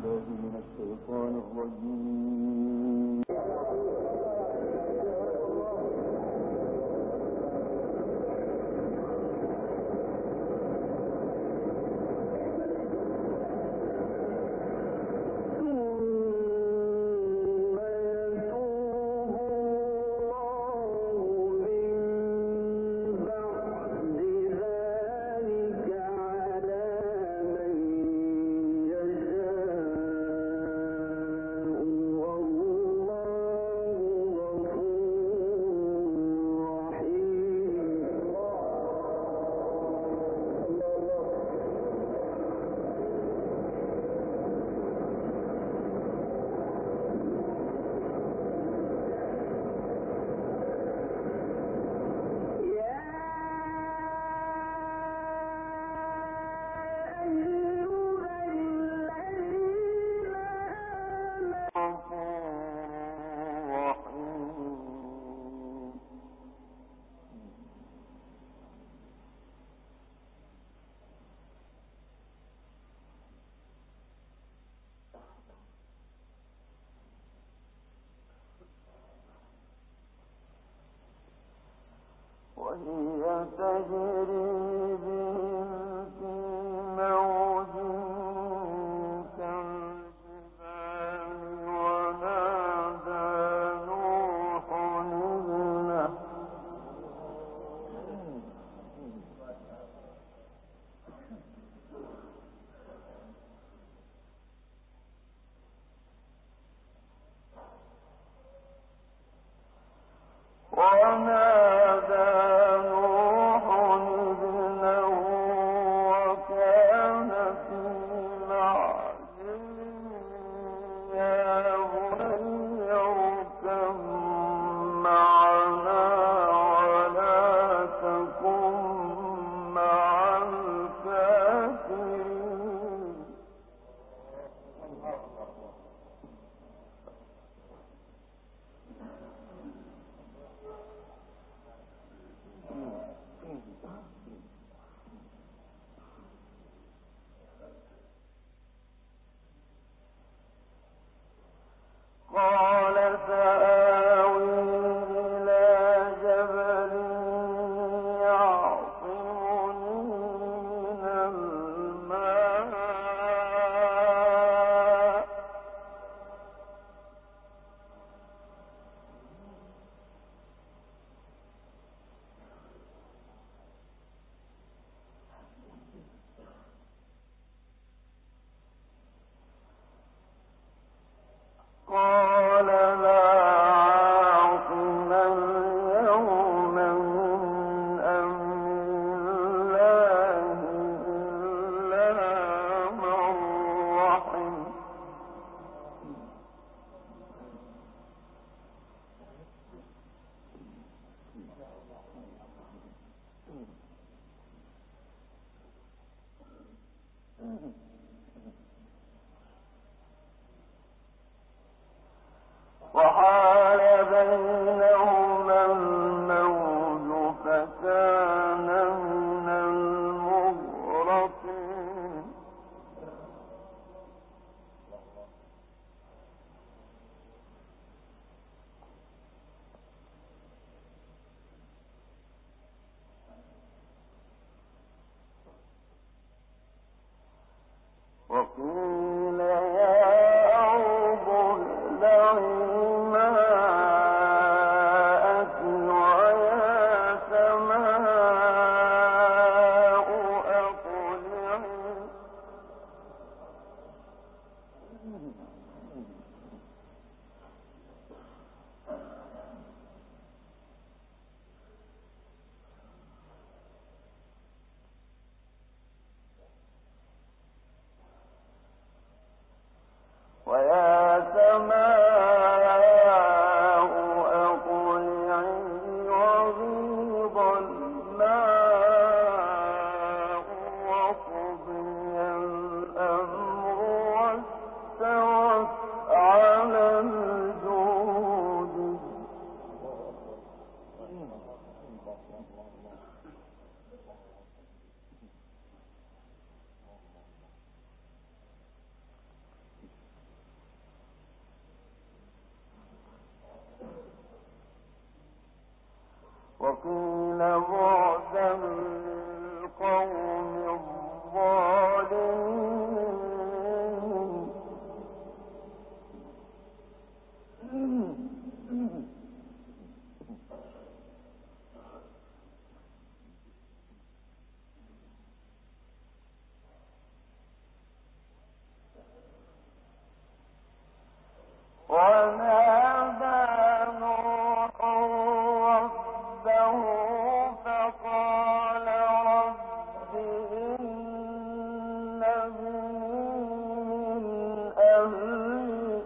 بالله من الشيطان الرجيم. وهي تجري بهم في موج كالجبال ونادى نوح ابنه وكان في معزل يا بني اركب معنا ولا تكن مع الكافرين. قال سآوي إلى جبل يعصمني من الماء قال لا عاصم اليوم من أمر الله إلا من رحم. وحال بينهما الموج فكان من المغرقين. وقيل يا أرض ابلعي ماءك ويا سماء أقلعي. وقيل بعدا للقوم الظالمين. ونادى نوح ربه فقال رب إن ابني من أهلي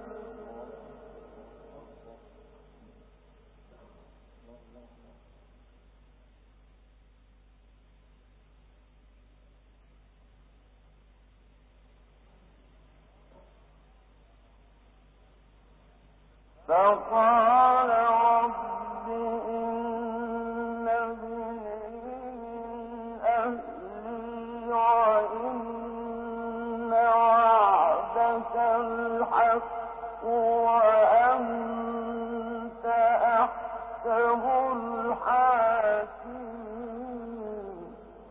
فقال رب إن ابني من أهلي وإن وعدك الحق وأنت أحكم الحاكمين.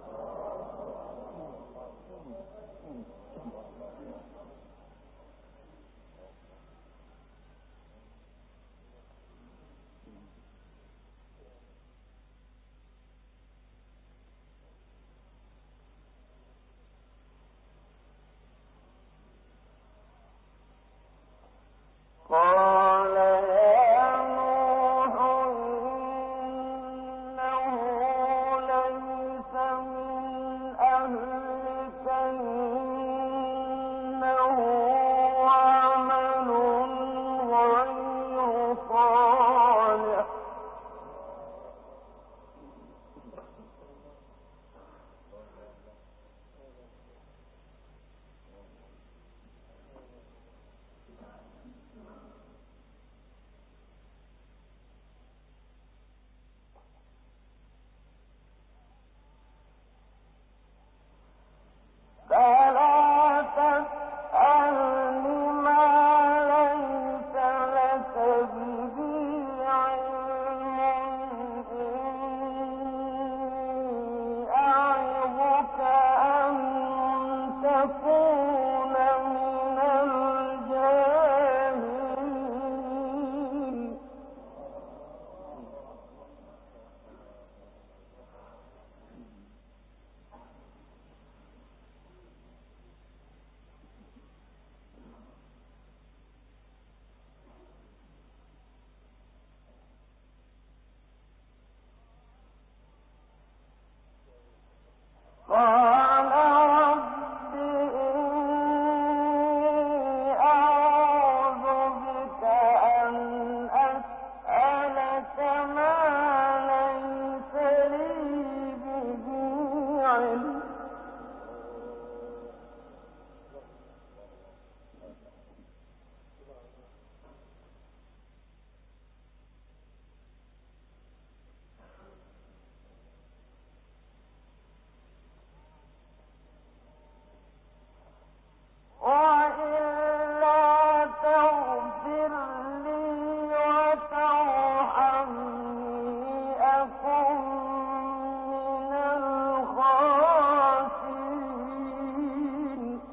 قال يا نوح إنه ليس من أهلك إنه عمل غير صالح فلا تسألني ما ليس لك به علم إني أعظك أن تكون من الجاهلين. قال رب إني أعوذ بك أن أسألك ما ليس لي به علم وإلا تغفر لي وترحمني أكن من الخاسرين.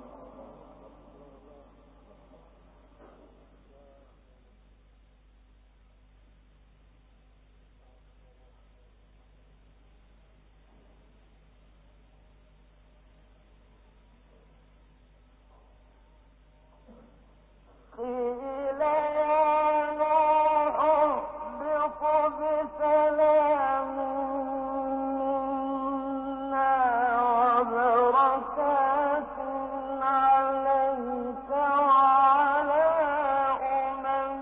قيل يا نوح اهبط بسلام منا وبركات عليك وعلى أمم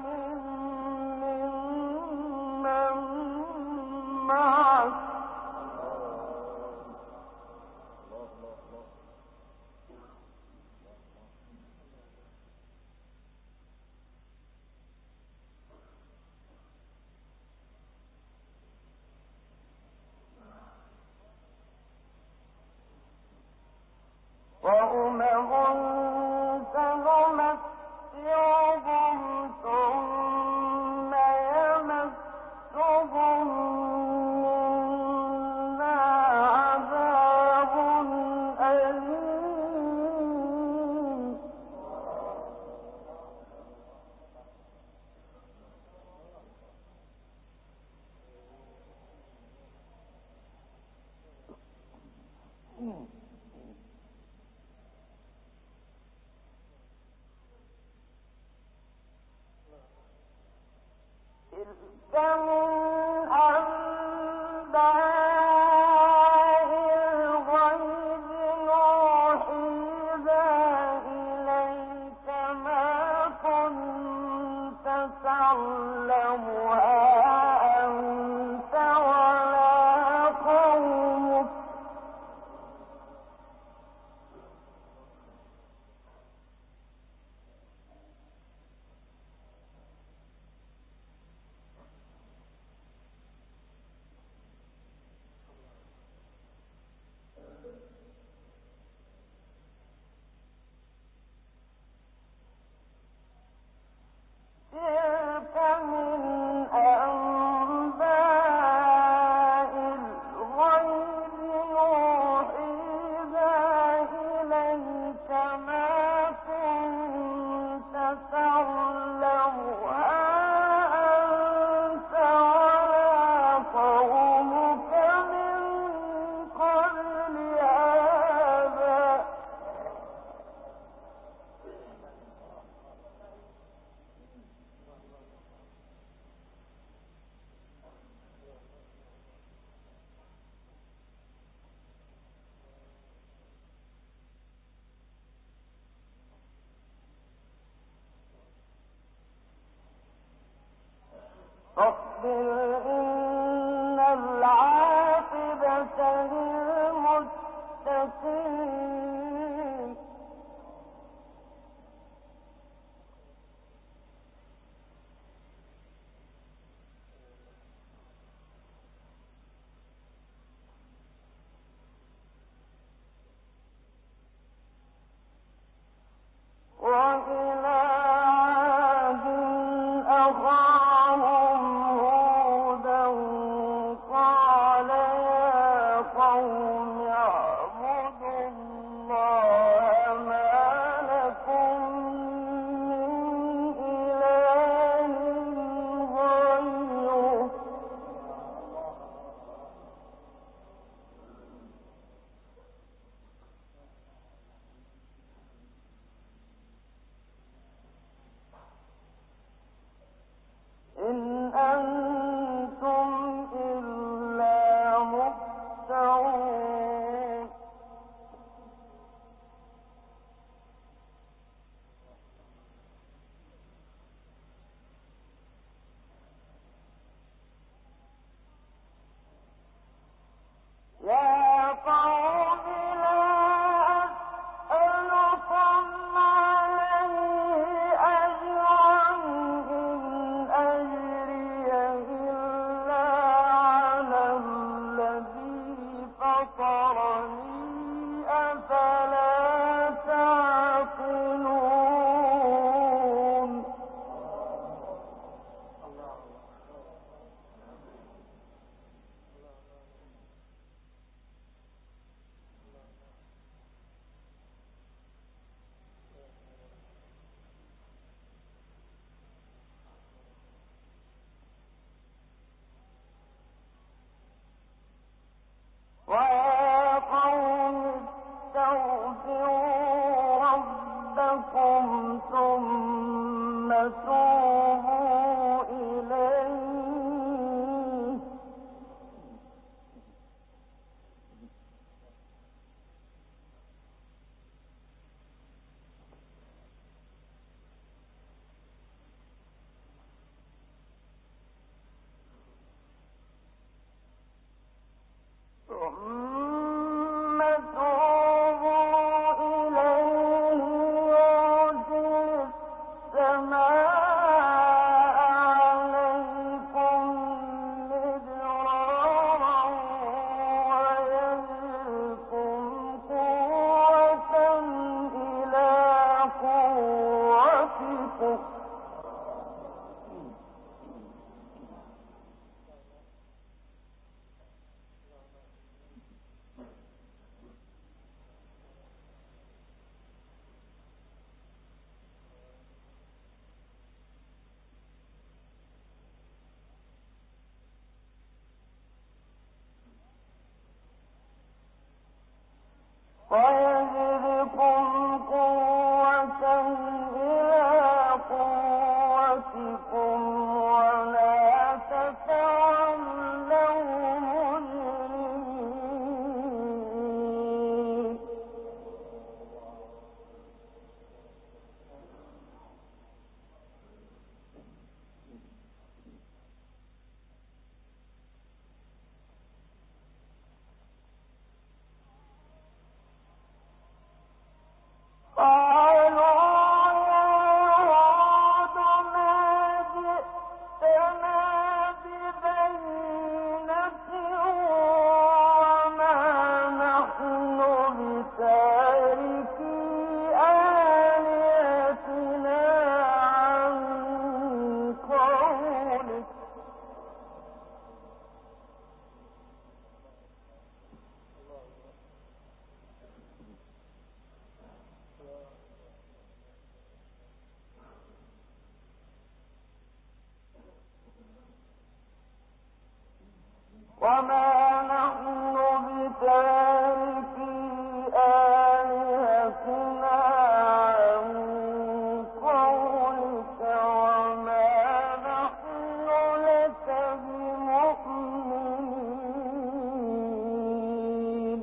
ممن معك وأمم سنمتعهم ثم يمسهم فاصبر إن العاقبة للمتقين وإلى عاد أخاهم هودا قال يا قوم اعبدوا الله ما لكم من إله غيره إن أنتم إلا مفترون يا قوم لا أسألكم عليه أجرا إن أجري إلا على الذي فطرني أفلا تعقلون ويا قوم استغفروا ربكم ثم توبوا إليه ثم توبوا إليه يرسل السماء عليكم مدرارا ويزدكم قوة إلى قوتكم ويزدكم قوة إلى قوتكم وما نحن بتاركي آلهتنا عن قولك وما نحن لك بمؤمنين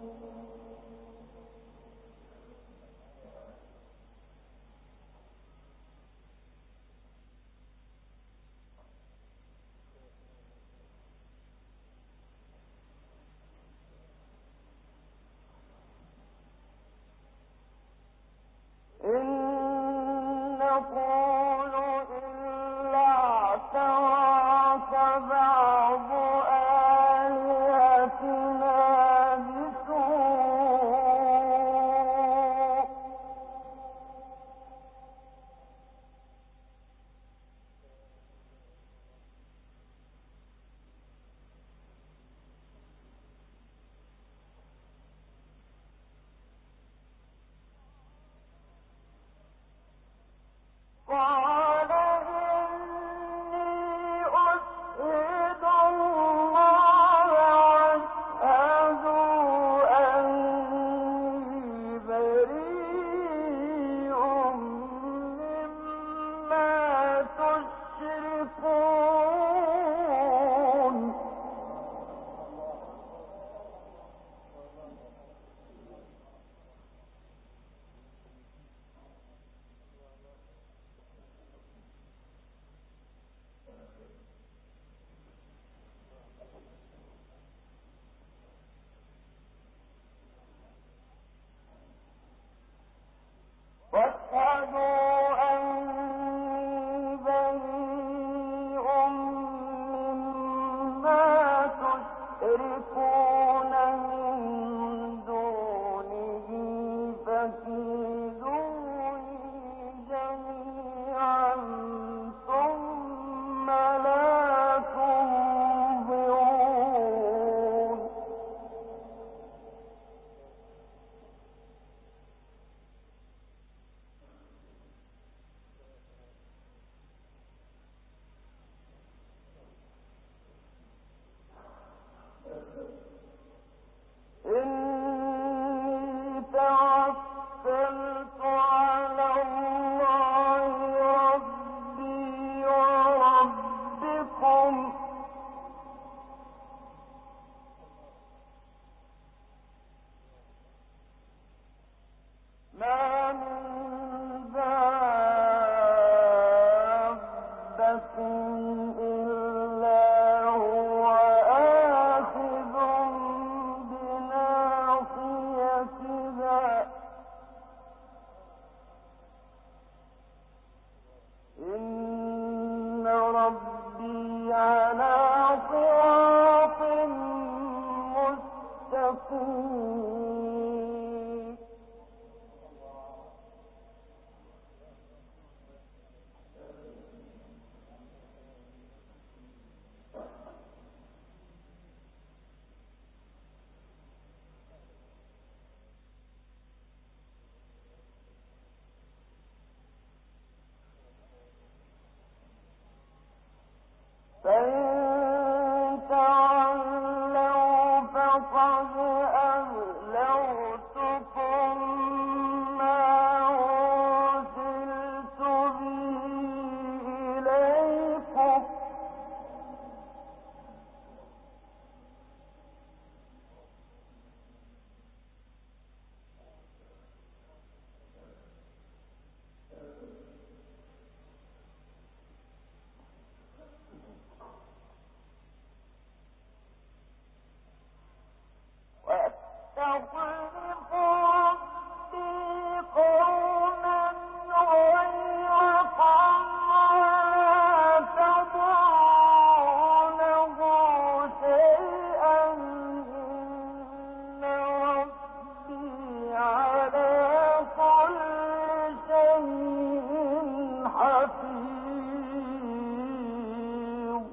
إن نقول إلا اعتراك بعض آلهتنا بسوء قال إني أشهد الله واشهدوا أني بريء مما تشركون واشهدوا أني بريء مما تشركون من دونه فكيدوني جميعا ثم لا تنظرون إني توكلت على الله ربي وربكم ما من دابة إلا هو آخذ بناصيتها إن ربي على صراط مستقيم فإن تولوا فقد أبلغتكم ما أرسلت به إليكم وأستغفر ربي قوما غيركم ولا تضرونه شيئا إن ربي على كل شيء حفيظ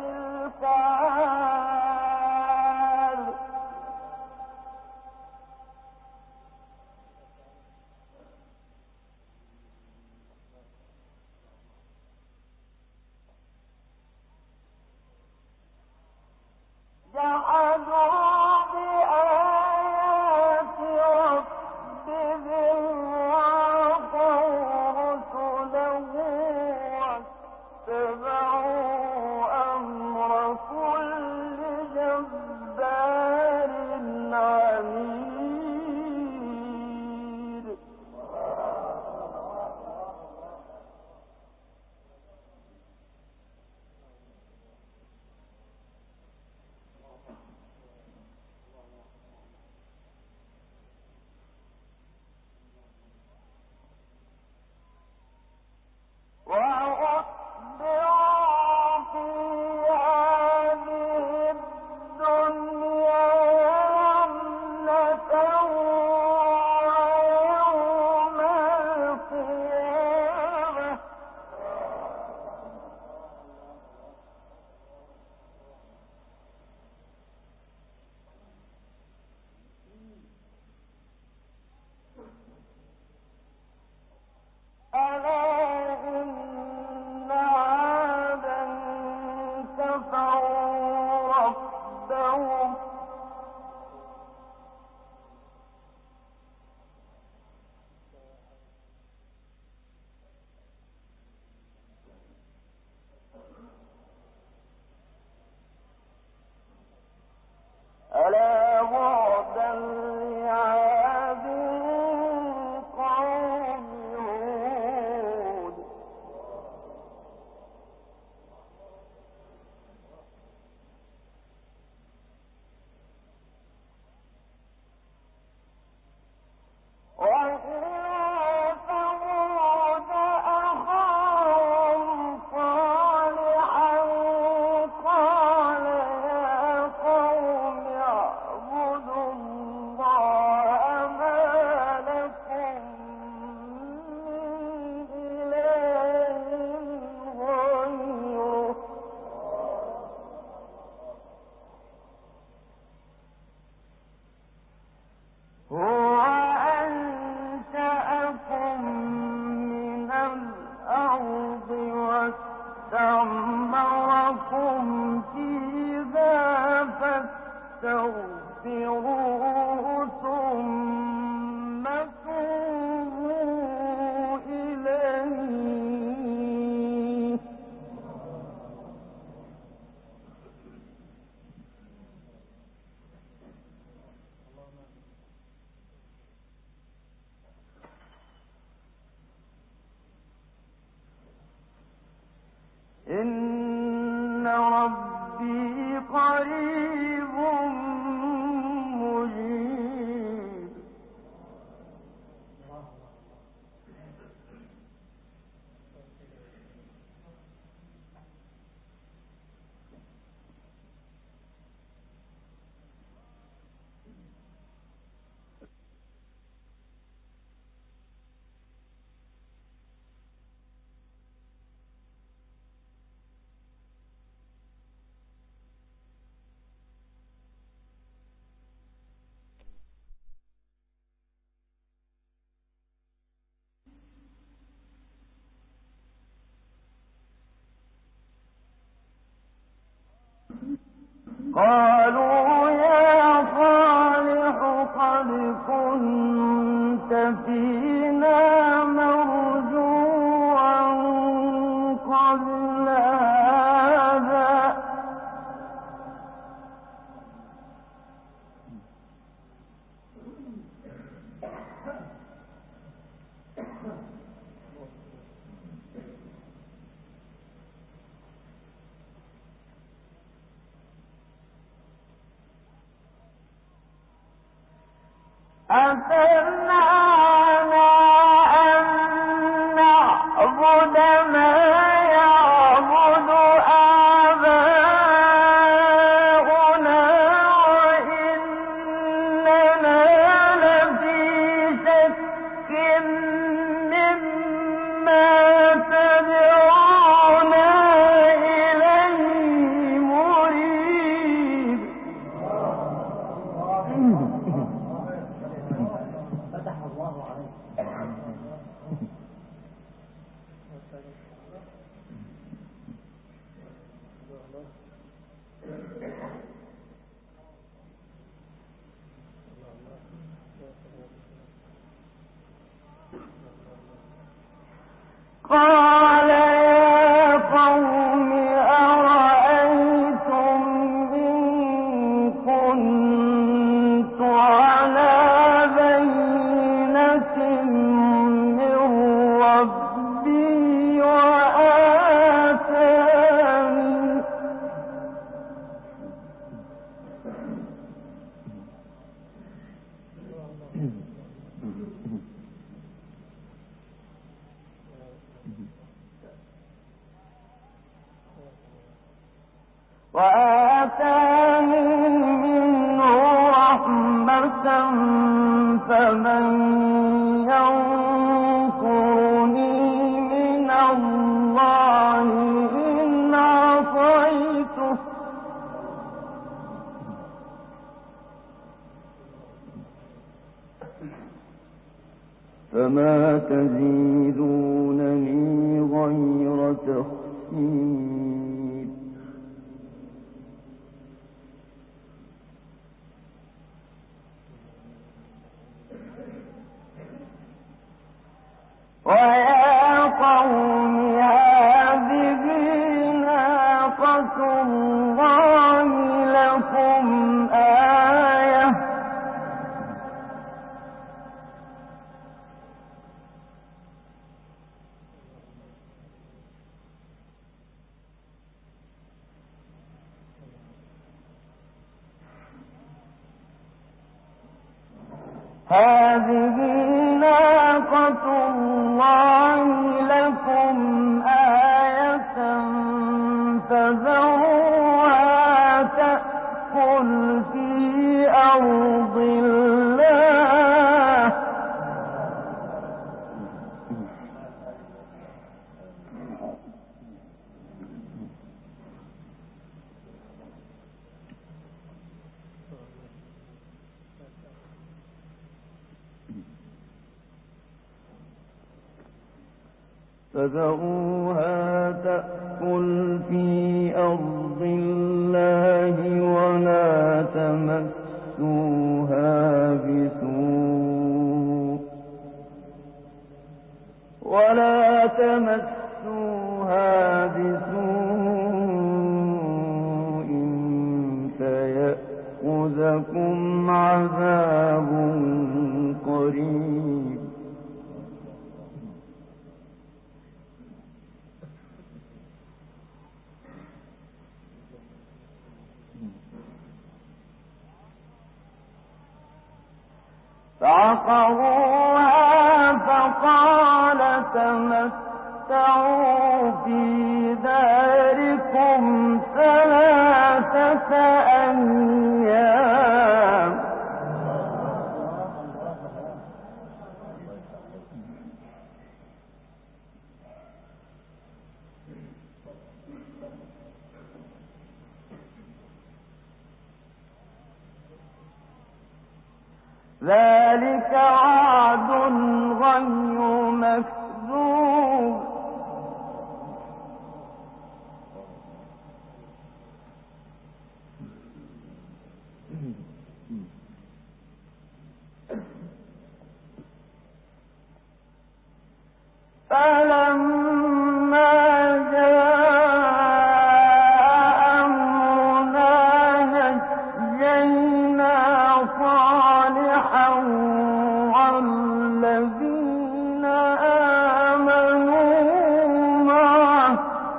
تلك عاد جحدوا بآيات ربهم وعصوا رسله واتبعوا أمر كل جبار عنيد وأتبعوا في هذه الدنيا لعنة ويوم القيامة ألا إن عادا كفروا ربهم ألا بعدا لعاد قوم هود وإلى ثمود أخاهم صالحا قال يا قوم اعبدوا الله ما لكم من إله غيره هو أنشأكم من الأرض واستعمركم فيها فاستغفروه ثم توبوا إليه إن ربي قريب مجيب قالوا يا صالح قد كنت فينا مرجوا قبل هذا أتنهانا أن نعبد ما يعبد آباؤنا وإننا لفي شك مما تدعونا إليه قال يا قوم أرأيتم إن كنت على بينة من ربي وآتاني منه رحمة فمن ينصرني من الله إن عصيته فما تزيدونني غير تخسير ويا قوم هذه ناقة الله لكم آية هذه ناقة الله لكم آية فذروها تأكل في أرض الله فذروها تأكل في أرض الله ولا تمسوها بسوء فيأخذكم عذاب قريب فعقروها فقال تمتعوا في داركم 3 أيام ذلك وعد غير مكذوب فلما جاء أمرنا نجينا صالحا والذين آمنوا معه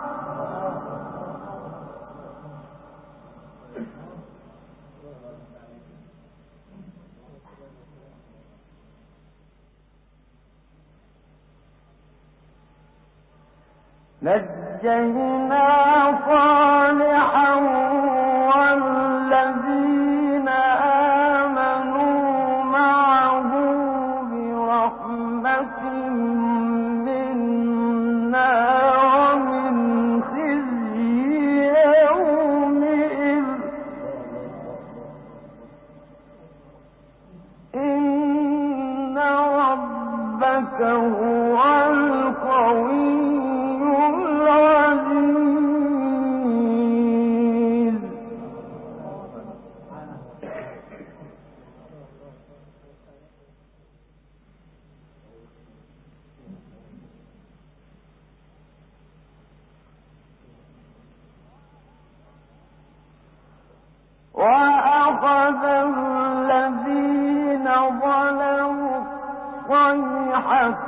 والذين آمنوا معه برحمة منا ومن خزي يومئذ إن إنك هو القوي العزيز. وأخذ الذين ظلموا الصيحة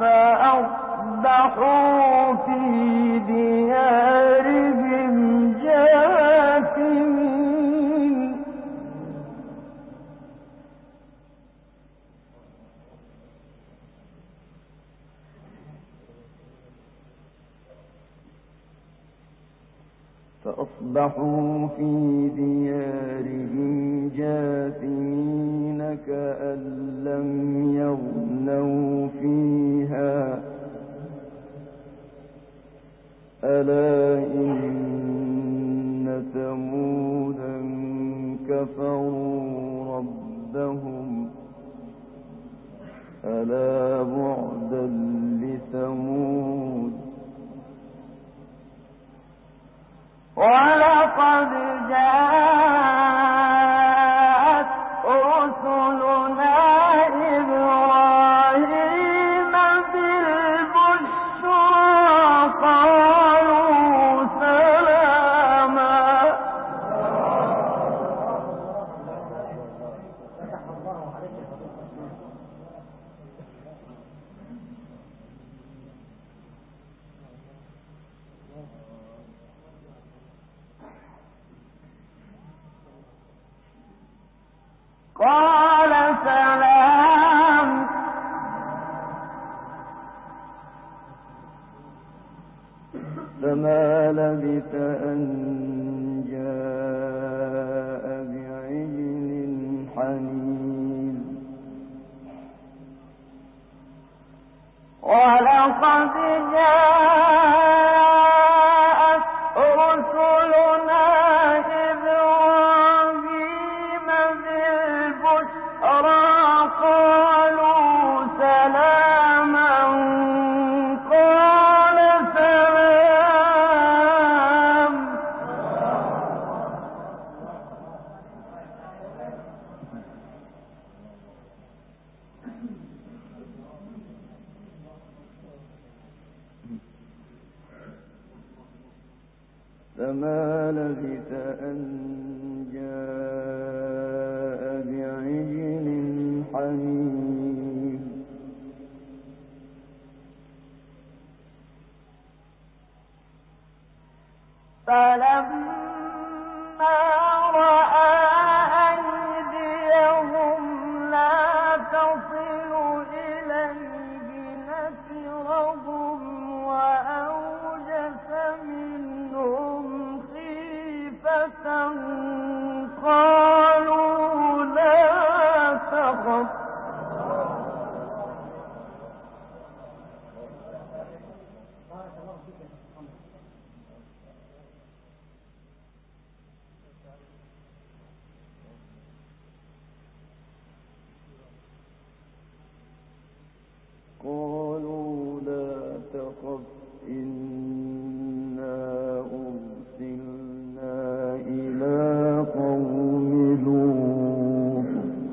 فأصبحوا في ديارهم جاثمين. فأصبحوا في ديارهم جاثمين كأن لم يغنوا فيها ألا إن ثمودا كفروا ربهم ألا بعدا لثمود. ولقد جاءت رسلنا إبراهيم بالبشرى قالوا سلاما. قال سلام. فما لبث أن جاء بعجل حنيذ. ولقد جاءت رسلنا إبراهيم بالبشرى قالوا سلاما قال سلام. فما لبث أن جاء بعجل حنيذ. فلما رأى أيديهم لا تصل إليه نكرهم وأوجس منهم خيفة قالوا لا تخف قالوا لا تخف إنا أرسلنا إلى قوم لوط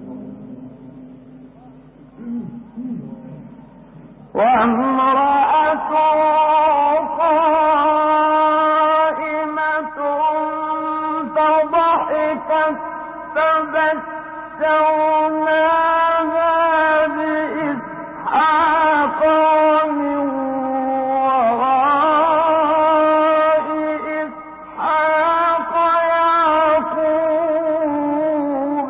وامرأته قائمة فضحكت فبشرناها بإسحاق ومن وراء إسحاق يعقوب.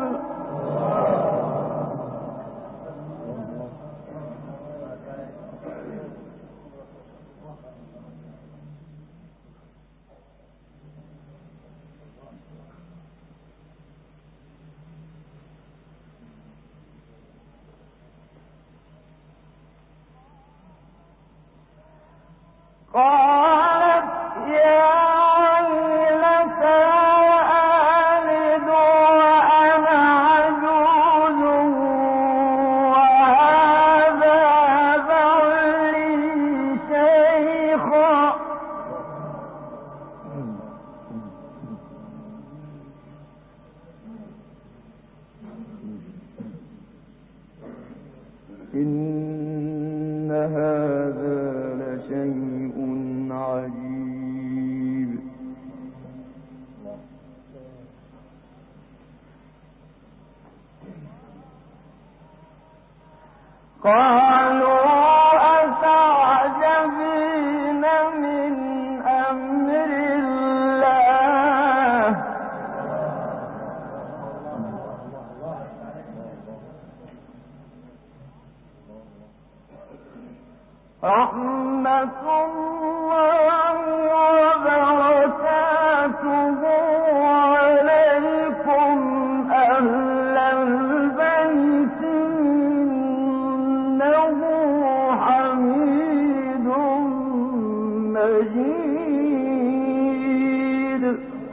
هذا لشيء عجيب. قالوا أتعجبين من أمر الله رحمة الله وبركاته عليكم أهل البيت إنه حميد مجيد.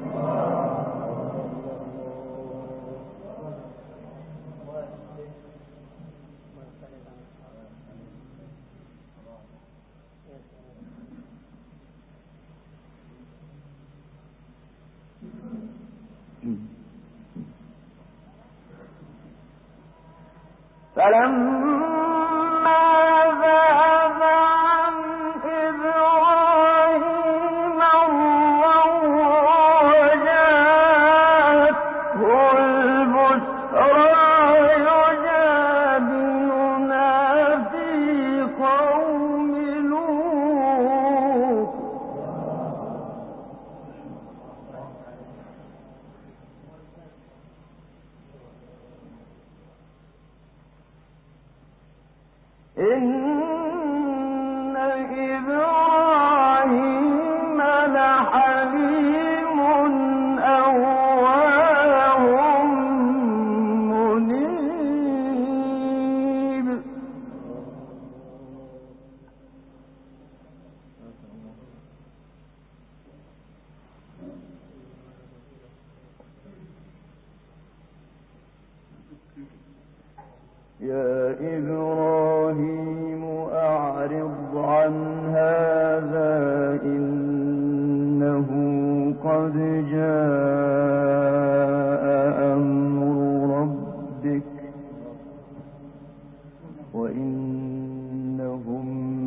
فلما ذهب عن إبراهيم الروع وجاءته البشرى يجادلنا في قوم لوط إن إبراهيم لحليم أواه منيب. يا إبراهيم أعرض عن هذا إنه قد جاء أمر ربك وإنهم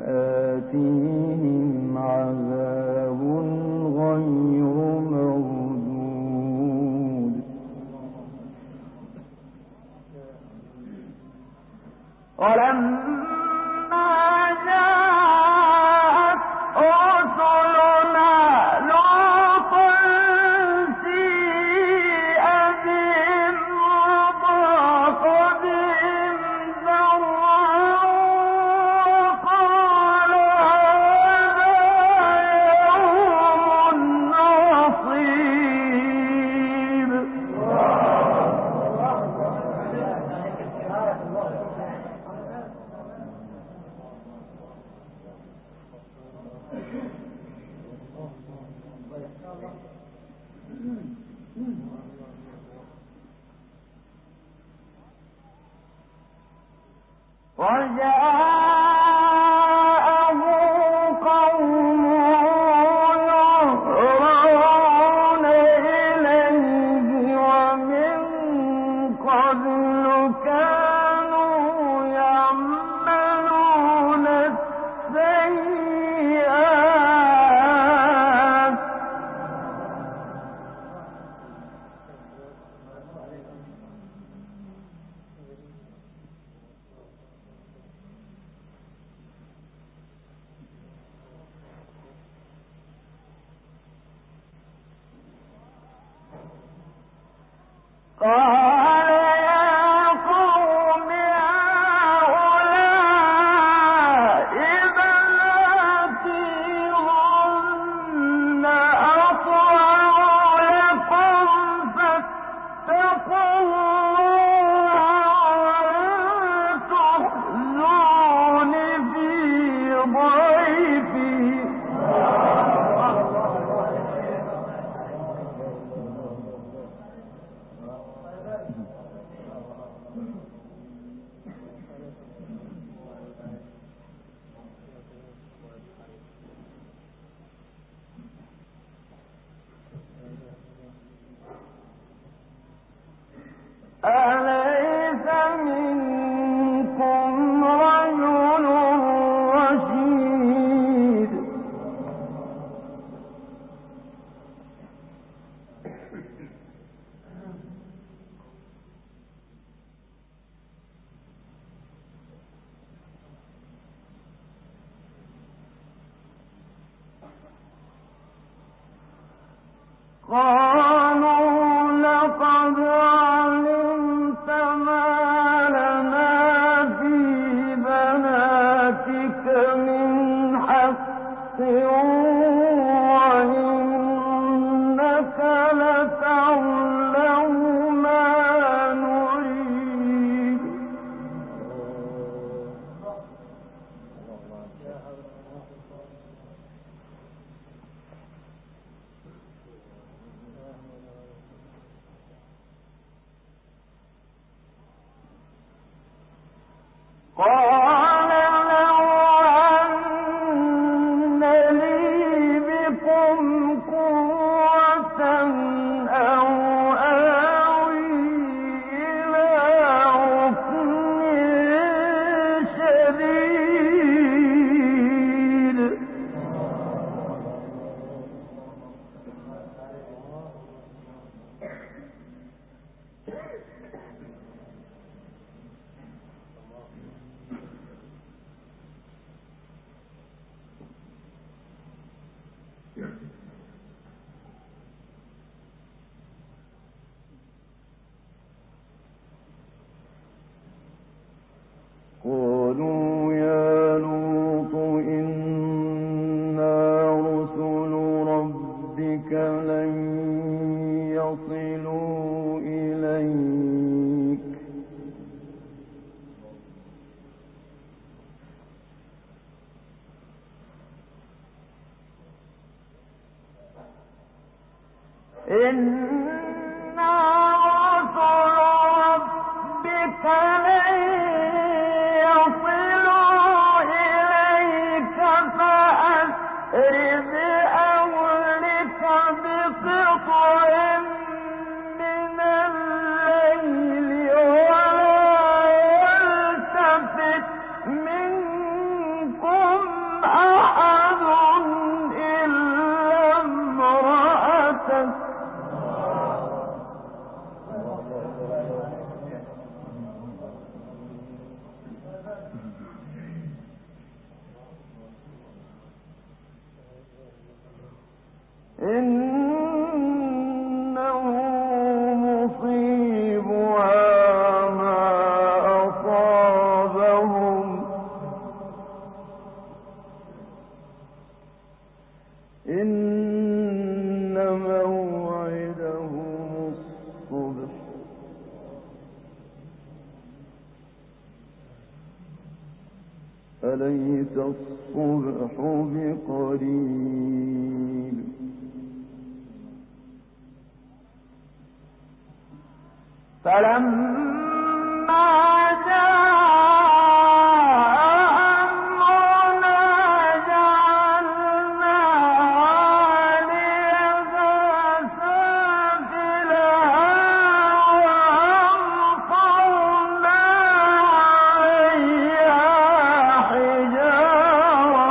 آتيهم عذاب غير مردود. ولما جاءت رسلنا لوطا قالوا لقد علمت ما لنا في بناتك من حق وإنك لتعلم ما نريد. قال لو أن لي بكم قوة أو آوي إلى ركن شديد. قالوا يا لوط إنا رسل ربك لن يصلوا إليك إنا رسل ربك لن يصلوا إليك فأسر بأهلك بقطع من الليل ولا يلتفت منكم أحد إلا امرأتك إنه مصيبها ما أصابهم إن موعدهم الصبح أليس الصبح بقريب فلما جاء أمرنا جعلنا عاليها سافلها وأمطرنا عليها حجارة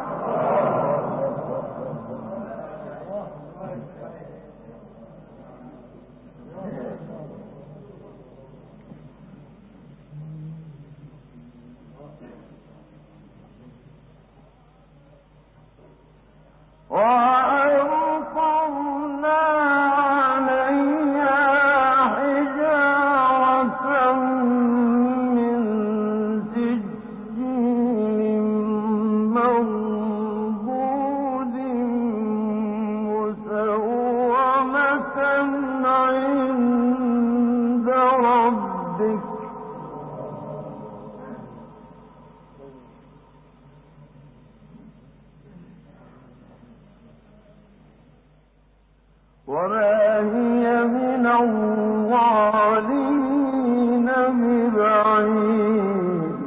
وأمطرنا عليها حجارة من سجيل منضود مسومة عند ربك وما هي من الظالمين ببعيد.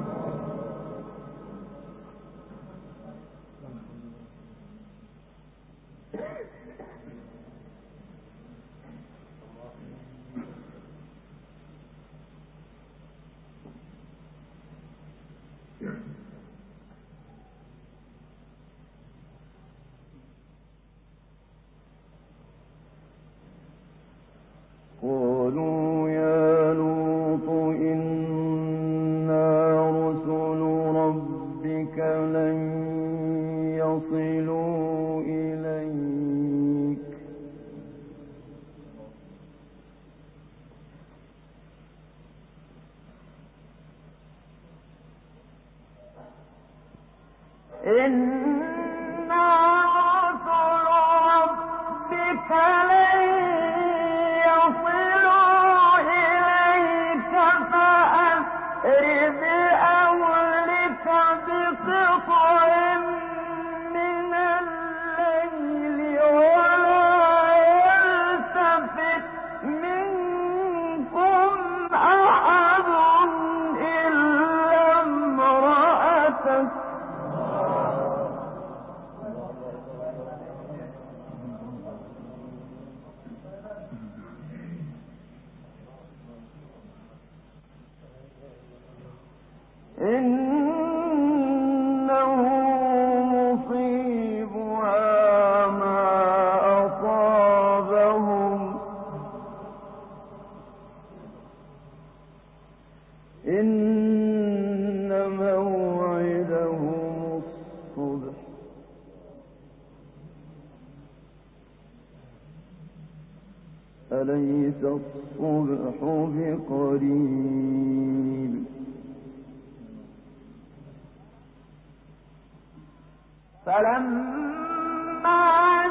قالوا يا لوط إنا رسل ربك لن يصلوا إليك أليس الصبح بقريب فلما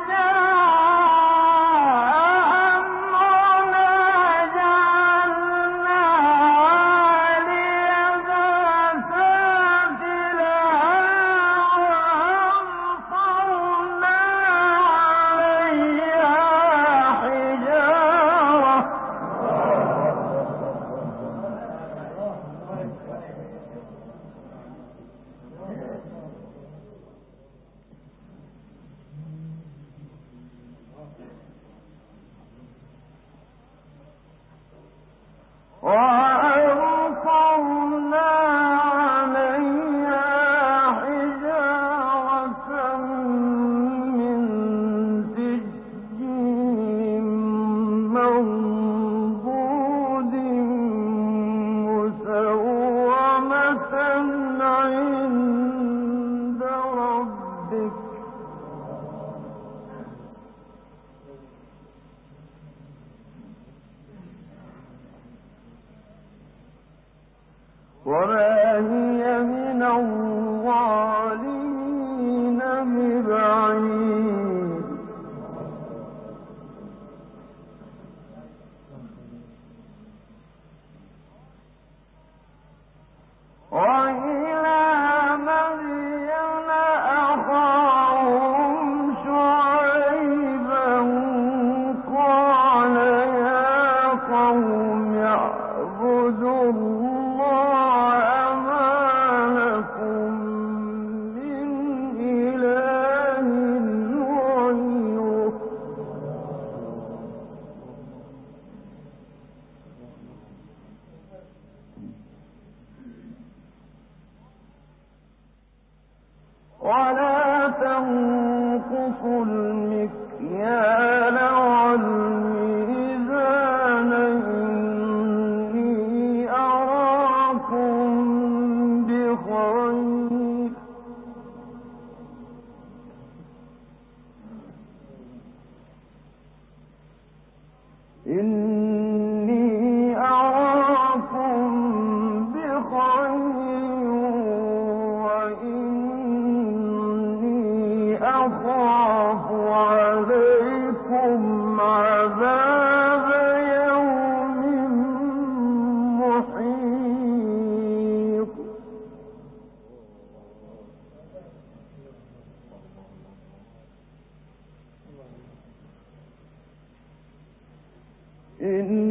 وما هي من الظالمين ببعيد وإلى مدين أخاهم شعيبا قال يا قوم اعبدوا الله ولا تنقصوا المكيال والميزان إني أراكم بخير أخاف عليكم عذاب يوم محيط إن